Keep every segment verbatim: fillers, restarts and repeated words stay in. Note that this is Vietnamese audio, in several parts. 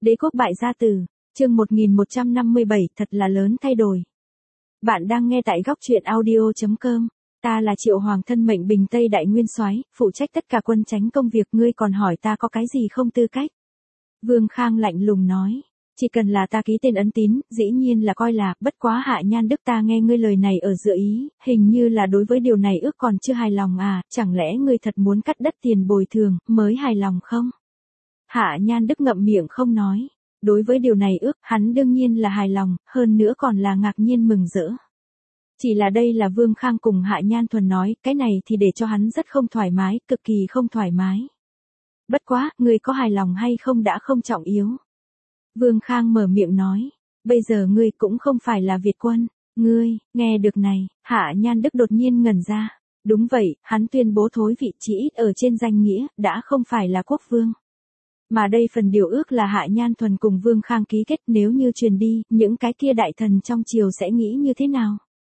Đế quốc bại gia tử, chương một nghìn một trăm năm mươi bảy, thật là lớn thay đổi. Bạn đang nghe tại góc truyện audio chấm com. Ta là Triệu Hoàng thân mệnh Bình Tây Đại Nguyên Soái, phụ trách tất cả quân chánh công việc, ngươi còn hỏi ta có cái gì không tư cách. Vương Khang lạnh lùng nói, chỉ cần là ta ký tên ấn tín, dĩ nhiên là coi là, bất quá Hạ Nhan Đức ta nghe ngươi lời này ở giữa ý, hình như là đối với điều này ước còn chưa hài lòng à, chẳng lẽ ngươi thật muốn cắt đất tiền bồi thường, mới hài lòng không? Hạ Nhan Đức ngậm miệng không nói, đối với điều này ước, hắn đương nhiên là hài lòng, hơn nữa còn là ngạc nhiên mừng rỡ. Chỉ là đây là Vương Khang cùng Hạ Nhan Thuần nói, cái này thì để cho hắn rất không thoải mái, cực kỳ không thoải mái. Bất quá, ngươi có hài lòng hay không đã không trọng yếu. Vương Khang mở miệng nói, bây giờ ngươi cũng không phải là Việt quân, ngươi, nghe được này, Hạ Nhan Đức đột nhiên ngẩn ra. Đúng vậy, hắn tuyên bố thối vị chỉ ít ở trên danh nghĩa, đã không phải là quốc vương. Mà đây phần điều ước là Hạ Nhan Thuần cùng Vương Khang ký kết, nếu như truyền đi, những cái kia đại thần trong triều sẽ nghĩ như thế nào?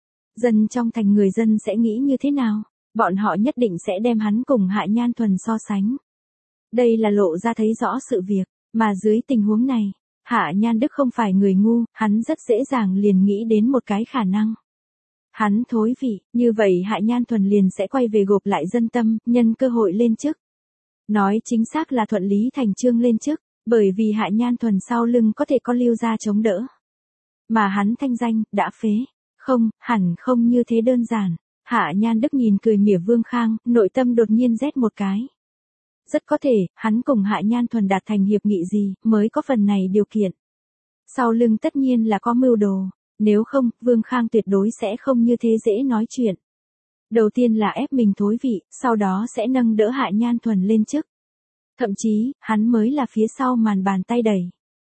Dân trong thành người dân sẽ nghĩ như thế nào? Bọn họ nhất định sẽ đem hắn cùng Hạ Nhan Thuần so sánh. Đây là lộ ra thấy rõ sự việc, mà dưới tình huống này, Hạ Nhan Đức không phải người ngu, hắn rất dễ dàng liền nghĩ đến một cái khả năng. Hắn thối vị, như vậy Hạ Nhan Thuần liền sẽ quay về gộp lại dân tâm, nhân cơ hội lên chức. Nói chính xác là thuận lý thành chương lên chức, bởi vì Hạ Nhan Thuần sau lưng có thể có Lưu gia chống đỡ. Mà hắn thanh danh, đã phế. Không, hẳn không như thế đơn giản. Hạ Nhan Đức nhìn cười mỉa Vương Khang, nội tâm đột nhiên rét một cái. Rất có thể, hắn cùng Hạ Nhan Thuần đạt thành hiệp nghị gì, mới có phần này điều kiện. Sau lưng tất nhiên là có mưu đồ, nếu không, Vương Khang tuyệt đối sẽ không như thế dễ nói chuyện. Đầu tiên là ép mình thối vị, sau đó sẽ nâng đỡ Hạ Nhan Thuần lên chức. Thậm chí, hắn mới là phía sau màn bàn tay đẩy.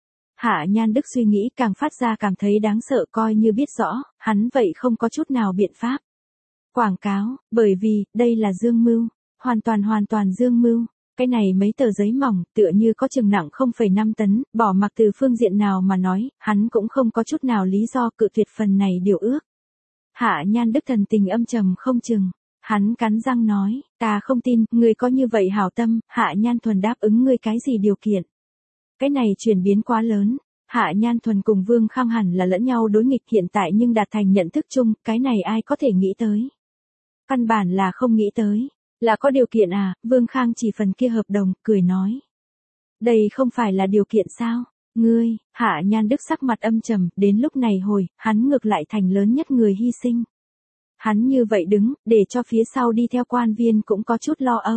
Hạ Nhan Đức suy nghĩ càng phát ra cảm thấy đáng sợ, coi như biết rõ, hắn vậy không có chút nào biện pháp. Quảng cáo, bởi vì, đây là dương mưu, hoàn toàn hoàn toàn dương mưu. Cái này mấy tờ giấy mỏng, tựa như có chừng nặng không phẩy năm tấn, bỏ mặc từ phương diện nào mà nói, hắn cũng không có chút nào lý do cự tuyệt phần này điều ước. Hạ Nhan Đức thần tình âm trầm không chừng, hắn cắn răng nói, ta không tin, ngươi có như vậy hảo tâm, Hạ Nhan Thuần đáp ứng ngươi cái gì điều kiện. Cái này chuyển biến quá lớn, Hạ Nhan Thuần cùng Vương Khang hẳn là lẫn nhau đối nghịch hiện tại nhưng đạt thành nhận thức chung, cái này ai có thể nghĩ tới. Căn bản là không nghĩ tới, là có điều kiện à, Vương Khang chỉ phần kia hợp đồng, cười nói. Đây không phải là điều kiện sao, ngươi, Hạ Nhan Đức sắc mặt âm trầm, đến lúc này hồi, hắn ngược lại thành lớn nhất người hy sinh. Hắn như vậy đứng, để cho phía sau đi theo quan viên cũng có chút lo âu.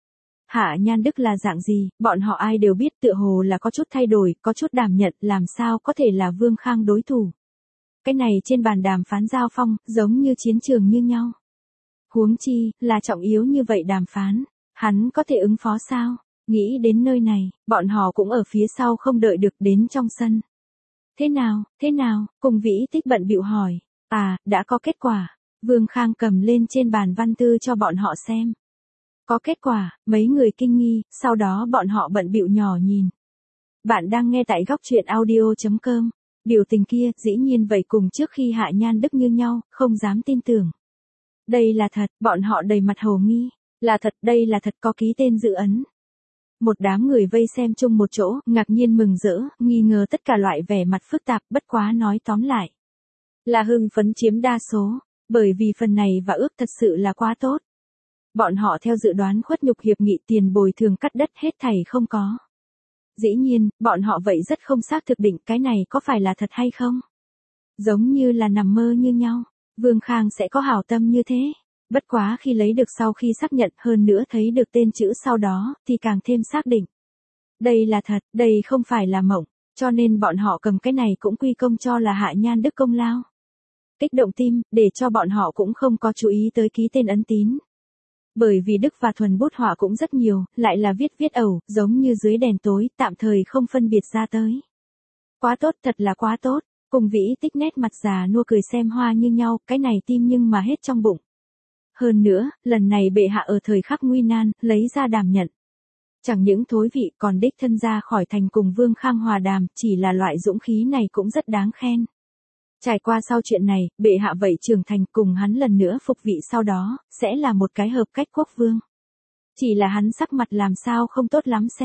Hạ Nhan Đức là dạng gì, bọn họ ai đều biết, tựa hồ là có chút thay đổi, có chút đảm nhận, làm sao có thể là Vương Khang đối thủ. Cái này trên bàn đàm phán giao phong, giống như chiến trường như nhau. Huống chi, là trọng yếu như vậy đàm phán, hắn có thể ứng phó sao? Nghĩ đến nơi này, bọn họ cũng ở phía sau không đợi được đến trong sân. Thế nào, thế nào, cùng Vĩ Tích bận bịu hỏi, à, đã có kết quả. Vương Khang cầm lên trên bàn văn thư cho bọn họ xem. Có kết quả, mấy người kinh nghi, sau đó bọn họ bận bịu nhỏ nhìn. Bạn đang nghe tại góc truyện audio chấm com. Biểu tình kia, dĩ nhiên vậy cùng trước khi Hạ Nhan Đức như nhau, không dám tin tưởng. Đây là thật, bọn họ đầy mặt hồ nghi. Là thật, đây là thật, có ký tên dự ấn. Một đám người vây xem chung một chỗ, ngạc nhiên mừng rỡ, nghi ngờ tất cả loại vẻ mặt phức tạp, bất quá nói tóm lại. Là hưng phấn chiếm đa số, bởi vì phần này và ước thật sự là quá tốt. Bọn họ theo dự đoán khuất nhục hiệp nghị tiền bồi thường cắt đất hết thảy không có. Dĩ nhiên, bọn họ vậy rất không xác thực định cái này có phải là thật hay không. Giống như là nằm mơ như nhau, Vương Khang sẽ có hảo tâm như thế. Bất quá khi lấy được sau khi xác nhận hơn nữa thấy được tên chữ sau đó, thì càng thêm xác định. Đây là thật, đây không phải là mộng, cho nên bọn họ cầm cái này cũng quy công cho là Hạ Nhan Đức công lao. Kích động tim, để cho bọn họ cũng không có chú ý tới ký tên ấn tín. Bởi vì Đức và Thuần bút họa cũng rất nhiều, lại là viết viết ẩu, giống như dưới đèn tối, tạm thời không phân biệt ra tới. Quá tốt, thật là quá tốt, cùng Vĩ Tích nét mặt già nua cười xem hoa như nhau, cái này tim nhưng mà hết trong bụng. Hơn nữa, lần này bệ hạ ở thời khắc nguy nan, lấy ra đảm nhận. Chẳng những thối vị còn đích thân ra khỏi thành cùng Vương Khang hòa đàm, chỉ là loại dũng khí này cũng rất đáng khen. Trải qua sau chuyện này, bệ hạ vậy trưởng thành cùng hắn lần nữa phục vị sau đó, sẽ là một cái hợp cách quốc vương. Chỉ là hắn sắc mặt làm sao không tốt lắm xem,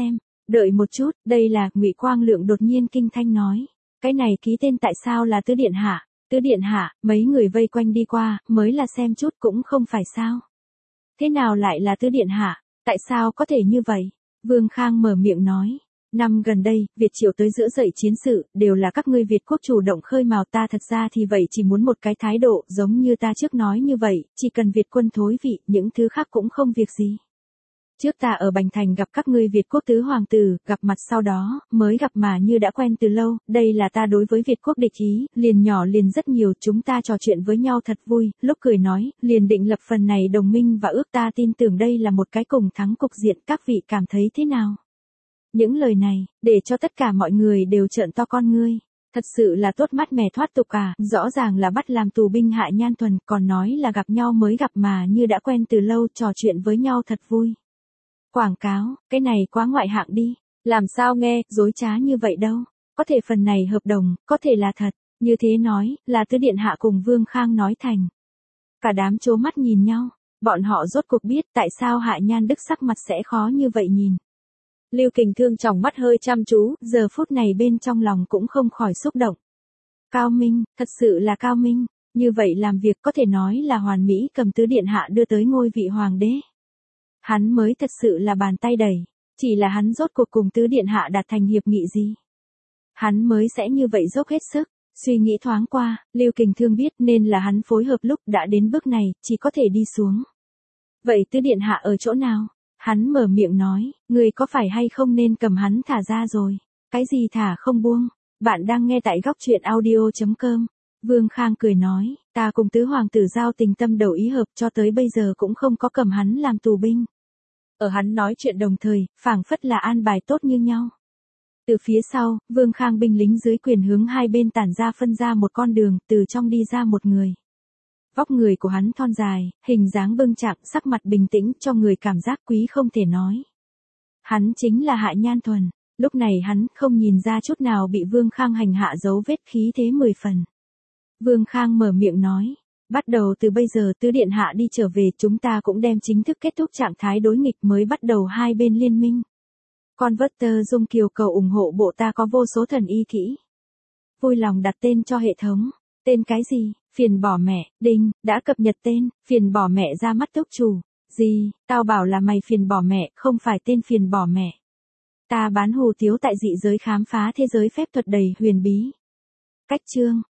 Đợi một chút, đây là, Ngụy Quang Lượng đột nhiên kinh thanh nói. Cái này ký tên tại sao là Tứ Điện Hạ? Tứ Điện Hạ, mấy người vây quanh đi qua, mới là xem chút cũng không phải sao. Thế nào lại là Tứ Điện Hạ? Tại sao có thể như vậy? Vương Khang mở miệng nói. Năm gần đây, Việt Triều tới giữa dậy chiến sự, đều là các ngươi Việt quốc chủ động khơi mào, ta thật ra thì vậy chỉ muốn một cái thái độ, giống như ta trước nói như vậy, chỉ cần Việt quân thối vị, những thứ khác cũng không việc gì. Trước ta ở Bành Thành gặp các ngươi Việt quốc tứ hoàng tử, gặp mặt sau đó, mới gặp mà như đã quen từ lâu, đây là ta đối với Việt quốc địch ý, liền nhỏ liền rất nhiều, chúng ta trò chuyện với nhau thật vui, lúc cười nói, liền định lập phần này đồng minh và ước, ta tin tưởng đây là một cái cùng thắng cục diện, các vị cảm thấy thế nào? Những lời này, để cho tất cả mọi người đều trợn to con ngươi. Thật sự là tốt mắt mè thoát tục à, rõ ràng là bắt làm tù binh Hạ Nhan Thuần, còn nói là gặp nhau mới gặp mà như đã quen từ lâu, trò chuyện với nhau thật vui. Quảng cáo, cái này quá ngoại hạng đi, làm sao nghe, dối trá như vậy đâu, có thể phần này hợp đồng, có thể là thật, như thế nói, là Tứ Điện Hạ cùng Vương Khang nói thành. Cả đám trố mắt nhìn nhau, bọn họ rốt cuộc biết tại sao Hạ Nhan Đức sắc mặt sẽ khó như vậy nhìn. Lưu Kình Thương tròng mắt hơi chăm chú, giờ phút này bên trong lòng cũng không khỏi xúc động. Cao minh, thật sự là cao minh, như vậy làm việc có thể nói là hoàn mỹ, cầm Tứ Điện Hạ đưa tới ngôi vị hoàng đế. Hắn mới thật sự là bàn tay đẩy, chỉ là hắn rốt cuộc cùng Tứ Điện Hạ đạt thành hiệp nghị gì. Hắn mới sẽ như vậy dốc hết sức, suy nghĩ thoáng qua, Lưu Kình Thương biết nên là hắn phối hợp lúc đã đến bước này, chỉ có thể đi xuống. Vậy Tứ Điện Hạ ở chỗ nào? Hắn mở miệng nói, người có phải hay không nên cầm hắn thả ra rồi? Cái gì thả không buông? Bạn đang nghe tại góc truyện audio chấm com. Vương Khang cười nói, ta cùng tứ hoàng tử giao tình tâm đầu ý hợp, cho tới bây giờ cũng không có cầm hắn làm tù binh. Ở hắn nói chuyện đồng thời, phảng phất là an bài tốt như nhau. Từ phía sau, Vương Khang binh lính dưới quyền hướng hai bên tản ra phân ra một con đường, từ trong đi ra một người. Vóc người của hắn thon dài, hình dáng bưng chạc, sắc mặt bình tĩnh, cho người cảm giác quý không thể nói. Hắn chính là Hạ Nhan Thuần, lúc này hắn không nhìn ra chút nào bị Vương Khang hành hạ dấu vết, khí thế mười phần. Vương Khang mở miệng nói, bắt đầu từ bây giờ Tứ Điện Hạ đi trở về, chúng ta cũng đem chính thức kết thúc trạng thái đối nghịch, mới bắt đầu hai bên liên minh. Converter Dung Kiều cầu ủng hộ bộ ta có vô số thần y kỹ. Vui lòng đặt tên cho hệ thống. Tên cái gì? Phiền bỏ mẹ, đinh, đã cập nhật tên, phiền bỏ mẹ ra mắt túc chủ. Gì, tao bảo là mày phiền bỏ mẹ, không phải tên phiền bỏ mẹ. Ta bán hù tiếu tại dị giới khám phá thế giới phép thuật đầy huyền bí. Cách chương.